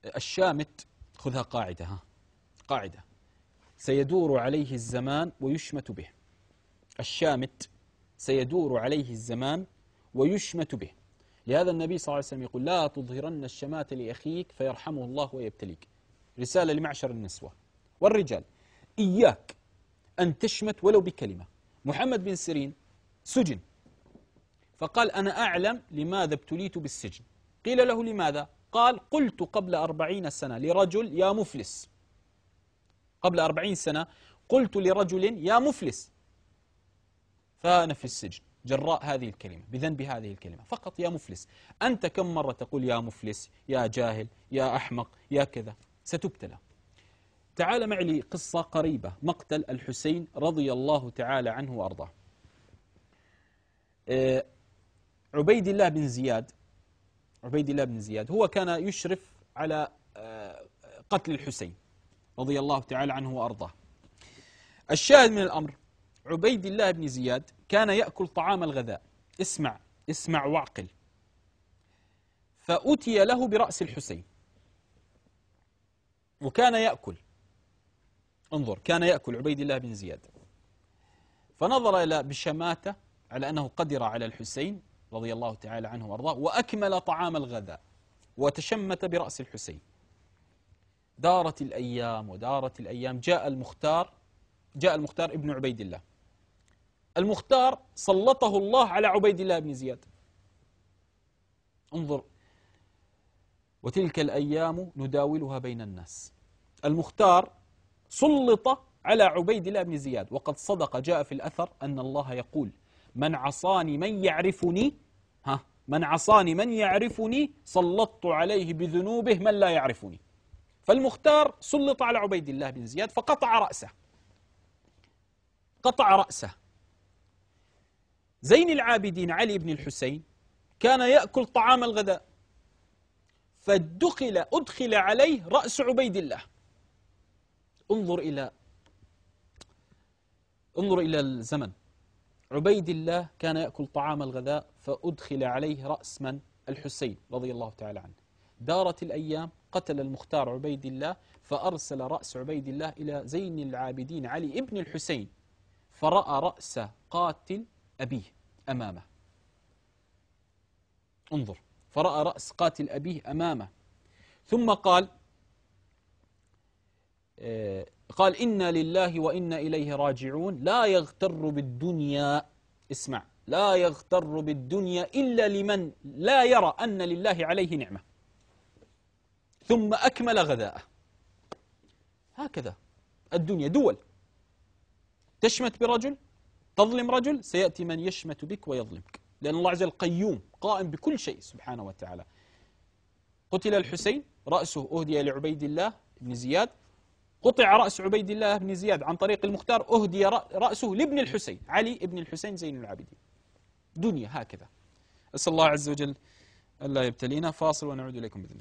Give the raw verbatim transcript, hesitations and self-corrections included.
الشامت، خذها قاعدة، ها قاعدة: سيدور عليه الزمان ويشمت به. الشامت سيدور عليه الزمان ويشمت به. لهذا النبي صلى الله عليه وسلم يقول: لا تظهرن الشمات لأخيك فيرحمه الله ويبتليك. رسالة لمعشر النسوة والرجال: إياك أن تشمت ولو بكلمة. محمد بن سيرين سجن، فقال: أنا أعلم لماذا ابتليت بالسجن. قيل له: لماذا؟ قال: قلت قبل أربعين سنة لرجل يا مفلس. قبل أربعين سنة قلت لرجل يا مفلس، فأنا في السجن جراء هذه الكلمة، بذنب هذه الكلمة فقط، يا مفلس. أنت كم مرة تقول يا مفلس، يا جاهل، يا أحمق، يا كذا؟ ستبتلى. تعال معي لقصة قريبة: مقتل الحسين رضي الله تعالى عنه وأرضاه. عبيد الله بن زياد عبيد الله بن زياد هو كان يشرف على قتل الحسين رضي الله تعالى عنه وأرضاه. الشاهد من الأمر: عبيد الله بن زياد كان يأكل طعام الغذاء. اسمع اسمع واعقل. فأتي له برأس الحسين وكان يأكل. انظر، كان يأكل عبيد الله بن زياد، فنظر إلى بشماتة على أنه قدر على الحسين رضي الله تعالى عنه وأرضاه، وأكمل طعام الغذاء وتشمت برأس الحسين. دارت الأيام ودارت الأيام، جاء المختار جاء المختار ابن عبيد الله. المختار سلطه الله على عبيد الله بن زياد. انظر: وتلك الأيام نداولها بين الناس. المختار سلط على عبيد الله بن زياد، وقد صدق، جاء في الأثر أن الله يقول: من عصاني من يعرفني ها من عصاني من يعرفني سلطت عليه بذنوبه من لا يعرفني. فالمختار سلط على عبيد الله بن زياد فقطع رأسه قطع رأسه. زين العابدين علي بن الحسين كان يأكل طعام الغداء، فادخل أدخل عليه رأس عبيد الله. انظر إلى انظر إلى الزمن. عبيد الله كان يأكل طعام الغداء فأدخل عليه رأس من؟ الحسين رضي الله تعالى عنه. دارت الأيام، قتل المختار عبيد الله، فأرسل رأس عبيد الله إلى زين العابدين علي ابن الحسين، فرأى رأس قاتل أبيه أمامه. انظر، فرأى رأس قاتل أبيه أمامه، ثم قال آه قال: إنا لله وإنا إليه راجعون. لا يغتر بالدنيا، اسمع، لا يغتر بالدنيا إلا لمن لا يرى أن لله عليه نعمة. ثم أكمل غذاءه. هكذا الدنيا دول، تشمت برجل، تظلم رجل، سيأتي من يشمت بك ويظلمك، لأن الله عز وجل قيوم قائم بكل شيء سبحانه وتعالى. قتل الحسين، رأسه أهدي لعبيد الله بن زياد. قطع رأس عبيد الله بن زياد عن طريق المختار، أهدي رأسه لابن الحسين علي ابن الحسين زين العابدين. دنيا هكذا. أسأل الله عز وجل ألا يبتلينا. فاصل ونعود إليكم بإذن الله.